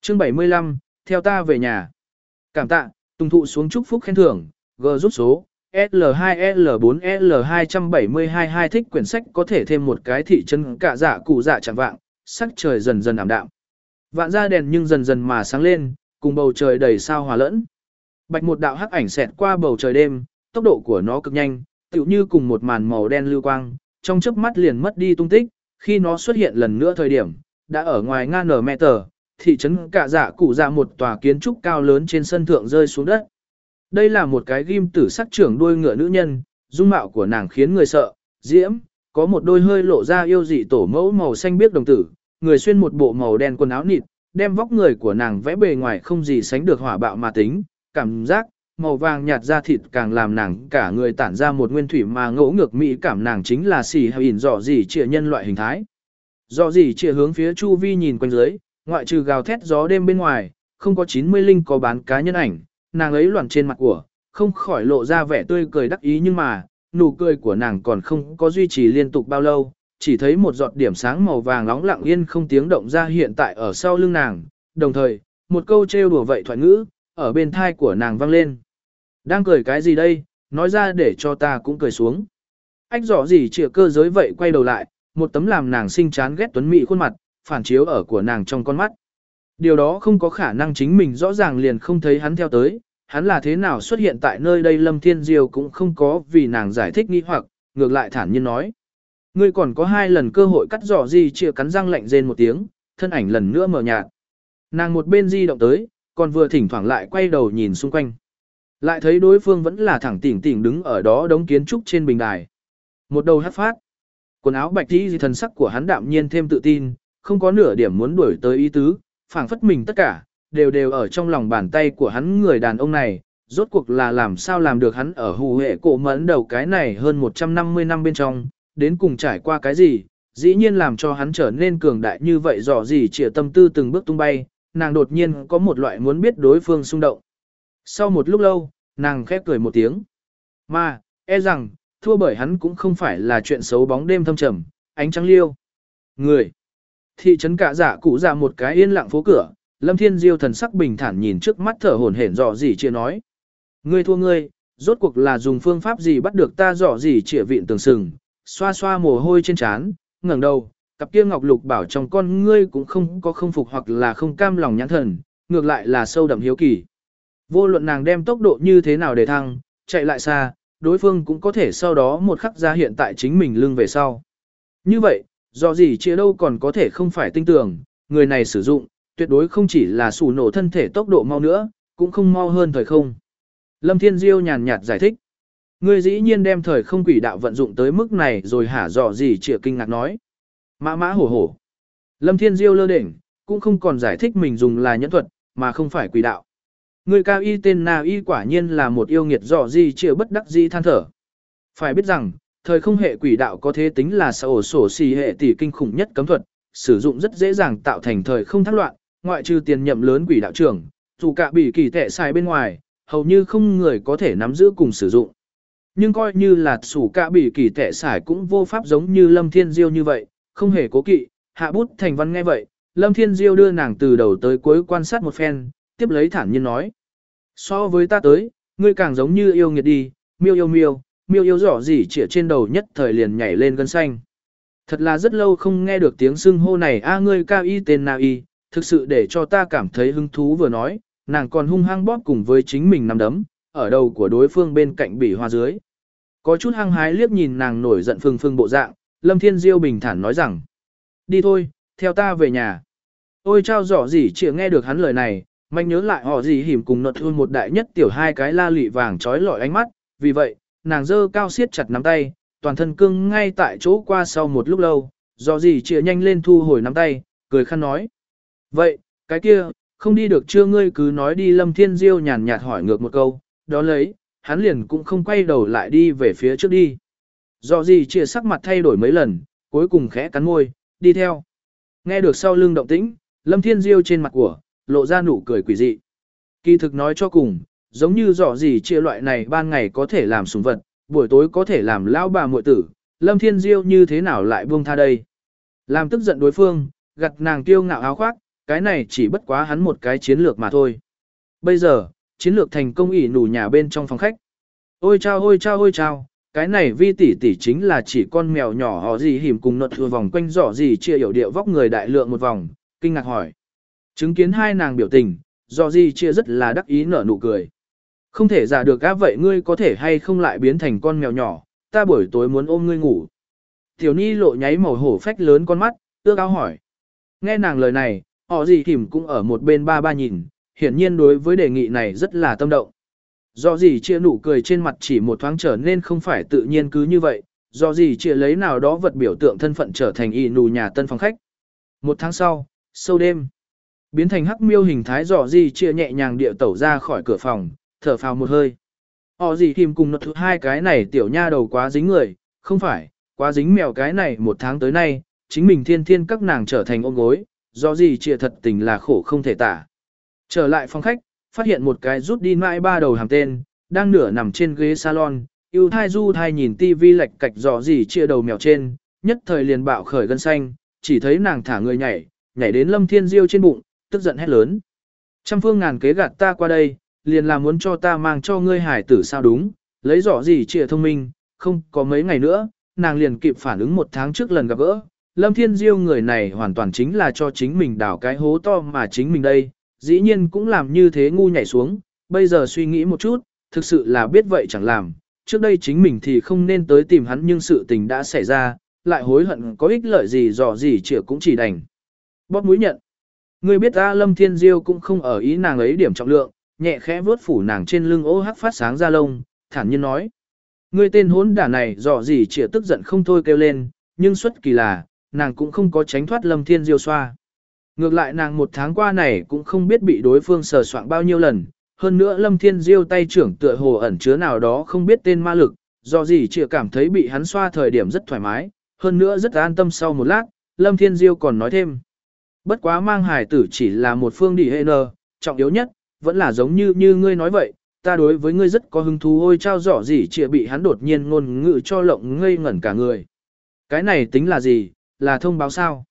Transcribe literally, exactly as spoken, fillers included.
Chương bảy mươi lăm, theo ta về nhà. Cảm tạ, Tùng thụ xuống chúc phúc khen thưởng, G giúp số, L hai L bốn L hai bảy hai hai thích quyển sách có thể thêm một cái thị trấn cả dạ cụ dạ chẳng vạng, sắc trời dần dần ảm đạm. Vạn ra đèn nhưng dần dần mà sáng lên, cùng bầu trời đầy sao hòa lẫn. Bạch một đạo hắc ảnh xẹt qua bầu trời đêm, tốc độ của nó cực nhanh, tựu như cùng một màn màu đen lưu quang, trong chớp mắt liền mất đi tung tích, khi nó xuất hiện lần nữa thời điểm, đã ở ngoài ngang nở mẹ tờ, thị trấn cả dạ cụ dạ một tòa kiến trúc cao lớn trên sân thượng rơi xuống đất. Đây là một cái ghim tử sắc trưởng đuôi ngựa nữ nhân, dung mạo của nàng khiến người sợ, diễm, có một đôi hơi lộ ra yêu dị tổ mẫu màu xanh biếc đồng tử, người xuyên một bộ màu đen quần áo nịt, đem vóc người của nàng vẽ bề ngoài không gì sánh được hỏa bạo mà tính, cảm giác màu vàng nhạt da thịt càng làm nàng cả người tản ra một nguyên thủy mà ngỗ ngược mỹ cảm, nàng chính là xì hay ỉn dọ gì trịa nhân loại hình thái. Dọ gì trịa hướng phía chu vi nhìn quanh dưới, ngoại trừ gào thét gió đêm bên ngoài, không có chín mươi linh có bán cá nhân ảnh, nàng ấy loạn trên mặt của, không khỏi lộ ra vẻ tươi cười đắc ý, nhưng mà, nụ cười của nàng còn không có duy trì liên tục bao lâu, chỉ thấy một giọt điểm sáng màu vàng nóng lặng yên không tiếng động ra hiện tại ở sau lưng nàng, đồng thời, một câu trêu đùa vậy thoại ngữ, ở bên thai của nàng vang lên. Đang cười cái gì đây, nói ra để cho ta cũng cười xuống. Ách rõ gì chìa cơ giới vậy quay đầu lại, một tấm làm nàng sinh chán ghét tuấn mỹ khuôn mặt, phản chiếu ở của nàng trong con mắt. Điều đó không có khả năng, chính mình rõ ràng liền không thấy hắn theo tới, hắn là thế nào xuất hiện tại nơi đây. Lâm Thiên Diêu cũng không có vì nàng giải thích nghi hoặc, ngược lại thản nhiên nói. Ngươi còn có hai lần cơ hội cắt rõ gì chìa cắn răng lạnh rên một tiếng, thân ảnh lần nữa mờ nhạt. Nàng một bên di động tới, còn vừa thỉnh thoảng lại quay đầu nhìn xung quanh. Lại thấy đối phương vẫn là thẳng tỉng tỉng đứng ở đó đống kiến trúc trên bình đài. Một đầu hất phát. Quần áo bạch tí thần sắc của hắn đạm nhiên thêm tự tin, không có nửa điểm muốn đuổi tới ý tứ, phảng phất mình tất cả, đều đều ở trong lòng bàn tay của hắn. Người đàn ông này, rốt cuộc là làm sao làm được hắn ở hù hệ cổ mẫn đầu cái này hơn một trăm năm mươi năm bên trong, đến cùng trải qua cái gì, dĩ nhiên làm cho hắn trở nên cường đại như vậy. Dò gì chìa tâm tư từng bước tung bay, nàng đột nhiên có một loại muốn biết đối phương xung động. Sau một lúc lâu, nàng khép cười một tiếng. Mà, e rằng, thua bởi hắn cũng không phải là chuyện xấu. Bóng đêm thâm trầm, ánh trăng liêu. Người. Thị trấn cả dạ cụ dạ một cái yên lặng phố cửa, Lâm Thiên Diêu thần sắc bình thản nhìn trước mắt thở hổn hển. Dò gì chìa nói. Ngươi thua ngươi, rốt cuộc là dùng phương pháp gì bắt được ta? Dò gì chìa vịn tường sừng, xoa xoa mồ hôi trên trán, ngẩng đầu, cặp kia ngọc lục bảo trong con ngươi cũng không có không phục hoặc là không cam lòng nhãn thần, ngược lại là sâu đậm hiếu kỳ. Vô luận nàng đem tốc độ như thế nào để thăng, chạy lại xa, đối phương cũng có thể sau đó một khắc ra hiện tại chính mình lưng về sau. Như vậy, do gì chia đâu còn có thể không phải tin tưởng, người này sử dụng, tuyệt đối không chỉ là sủ nổ thân thể tốc độ mau nữa, cũng không mau hơn thời không. Lâm Thiên Diêu nhàn nhạt giải thích. Ngươi dĩ nhiên đem thời không quỷ đạo vận dụng tới mức này rồi hả? Dò gì chia kinh ngạc nói. Mã mã hổ hổ. Lâm Thiên Diêu lơ đỉnh, cũng không còn giải thích mình dùng là nhẫn thuật, mà không phải quỷ đạo. Người cao y tên nào y quả nhiên là một yêu nghiệt. Dò gì chịu bất đắc dĩ than thở. Phải biết rằng, thời không hệ quỷ đạo có thế tính là sổ sổ xì hệ tỷ kinh khủng nhất cấm thuật, sử dụng rất dễ dàng tạo thành thời không thác loạn, ngoại trừ tiền nhậm lớn quỷ đạo trưởng, dù cả bị kỳ tệ xài bên ngoài, hầu như không người có thể nắm giữ cùng sử dụng. Nhưng coi như là sủ cả bị kỳ tệ xài cũng vô pháp giống như Lâm Thiên Diêu như vậy, không hề cố kỵ. Hạ bút thành văn nghe vậy, Lâm Thiên Diêu đưa nàng từ đầu tới cuối quan sát một phen, tiếp lấy thản nhiên nói. So với ta tới, ngươi càng giống như yêu nghiệt đi, miêu yêu miêu, miêu yêu rõ gì chỉ trên đầu nhất thời liền nhảy lên gân xanh. Thật là rất lâu không nghe được tiếng xưng hô này. A ngươi cao y tên nào y, thực sự để cho ta cảm thấy hứng thú. Vừa nói, nàng còn hung hăng bóp cùng với chính mình nắm đấm, ở đầu của đối phương bên cạnh bỉ hoa dưới. Có chút hăng hái liếc nhìn nàng nổi giận phừng phừng bộ dạng, Lâm Thiên Diêu bình thản nói rằng. Đi thôi, theo ta về nhà. Ôi trao rõ gì chỉ nghe được hắn lời này, mạnh nhớ lại họ gì hiểm cùng nọt hơn một đại nhất tiểu hai cái la lị vàng trói lọi ánh mắt, vì vậy, nàng giơ cao siết chặt nắm tay, toàn thân cương ngay tại chỗ. Qua sau một lúc lâu, rõ gì chỉ nhanh lên thu hồi nắm tay, cười khăn nói. Vậy, cái kia, không đi được chưa? Ngươi cứ nói đi. Lâm Thiên Diêu nhàn nhạt hỏi ngược một câu, đó lấy, hắn liền cũng không quay đầu lại đi về phía trước đi. Rõ gì chỉ sắc mặt thay đổi mấy lần, cuối cùng khẽ cắn môi, đi theo. Nghe được sau lưng động tĩnh, Lâm Thiên Diêu trên mặt của, lộ ra nụ cười quỷ dị. Kỳ thực nói cho cùng, giống như rõ gì chia loại này ban ngày có thể làm sủng vật, buổi tối có thể làm lão bà muội tử, Lâm Thiên Diêu như thế nào lại buông tha đây? Làm tức giận đối phương, gặt nàng kiêu ngạo áo khoác, cái này chỉ bất quá hắn một cái chiến lược mà thôi. Bây giờ, chiến lược thành công ỉ nủ nhà bên trong phòng khách. Ôi chao ôi chao ôi chao, cái này vi tỷ tỷ chính là chỉ con mèo nhỏ họ gì hìm cùng nợt thừa vòng quanh giỏ gì chia hiểu điệu vóc người đại lượng một vòng, kinh ngạc hỏi. Chứng kiến hai nàng biểu tình, giỏ gì chia rất là đắc ý nở nụ cười. Không thể giả được á, vậy ngươi có thể hay không lại biến thành con mèo nhỏ, ta buổi tối muốn ôm ngươi ngủ. Tiểu Ni lộ nháy màu hổ phách lớn con mắt, ước ao hỏi. Nghe nàng lời này, họ gì hìm cũng ở một bên ba ba nhìn, hiển nhiên đối với đề nghị này rất là tâm động. Do gì chia nụ cười trên mặt chỉ một thoáng trở nên không phải tự nhiên cứ như vậy, do gì chia lấy nào đó vật biểu tượng thân phận trở thành y nù nhà tân phòng khách. Một tháng sau, sâu đêm, biến thành hắc miêu hình thái dò gì chia nhẹ nhàng điệu tẩu ra khỏi cửa phòng, thở phào một hơi. Họ gì hìm cùng nọt thứ hai cái này tiểu nha đầu quá dính người, không phải, quá dính mèo cái này một tháng tới nay, chính mình thiên thiên các nàng trở thành ôm gối, do gì chia thật tình là khổ không thể tả. Trở lại phòng khách, phát hiện một cái rút đi mãi ba đầu hàm tên, đang nửa nằm trên ghế salon, yêu thai du thai nhìn tivi lệch cạch dò gì chia đầu mèo trên, nhất thời liền bạo khởi gân xanh, chỉ thấy nàng thả người nhảy, nhảy đến Lâm Thiên Diêu trên bụng, tức giận hét lớn. Trăm phương ngàn kế gạt ta qua đây, liền là muốn cho ta mang cho ngươi hải tử sao đúng, lấy dò gì chia thông minh, không có mấy ngày nữa, nàng liền kịp phản ứng một tháng trước lần gặp gỡ. Lâm Thiên Diêu người này hoàn toàn chính là cho chính mình đào cái hố to mà chính mình đây, dĩ nhiên cũng làm như thế ngu nhảy xuống, bây giờ suy nghĩ một chút, thực sự là biết vậy chẳng làm, trước đây chính mình thì không nên tới tìm hắn nhưng sự tình đã xảy ra, lại hối hận có ích lợi gì dò gì chịu cũng chỉ đành. Bóp mũi nhận. Người biết ta Lâm Thiên Diêu cũng không ở ý nàng ấy điểm trọng lượng, nhẹ khẽ vuốt phủ nàng trên lưng ô hắc phát sáng ra lông, thản nhiên nói. Người tên hốn đả này dò gì chịu tức giận không thôi kêu lên, nhưng xuất kỳ là, nàng cũng không có tránh thoát Lâm Thiên Diêu xoa. Ngược lại nàng một tháng qua này cũng không biết bị đối phương sờ soạng bao nhiêu lần, hơn nữa Lâm Thiên Diêu tay trưởng tựa hồ ẩn chứa nào đó không biết tên ma lực, do gì chỉ cảm thấy bị hắn xoa thời điểm rất thoải mái, hơn nữa rất an tâm. Sau một lát, Lâm Thiên Diêu còn nói thêm. Bất quá mang hài tử chỉ là một phương đi hệ nờ, trọng yếu nhất, vẫn là giống như như ngươi nói vậy, ta đối với ngươi rất có hứng thú ôi trao dỏ gì chỉ bị hắn đột nhiên ngôn ngữ cho lộng ngây ngẩn cả người. Cái này tính là gì, là thông báo sao?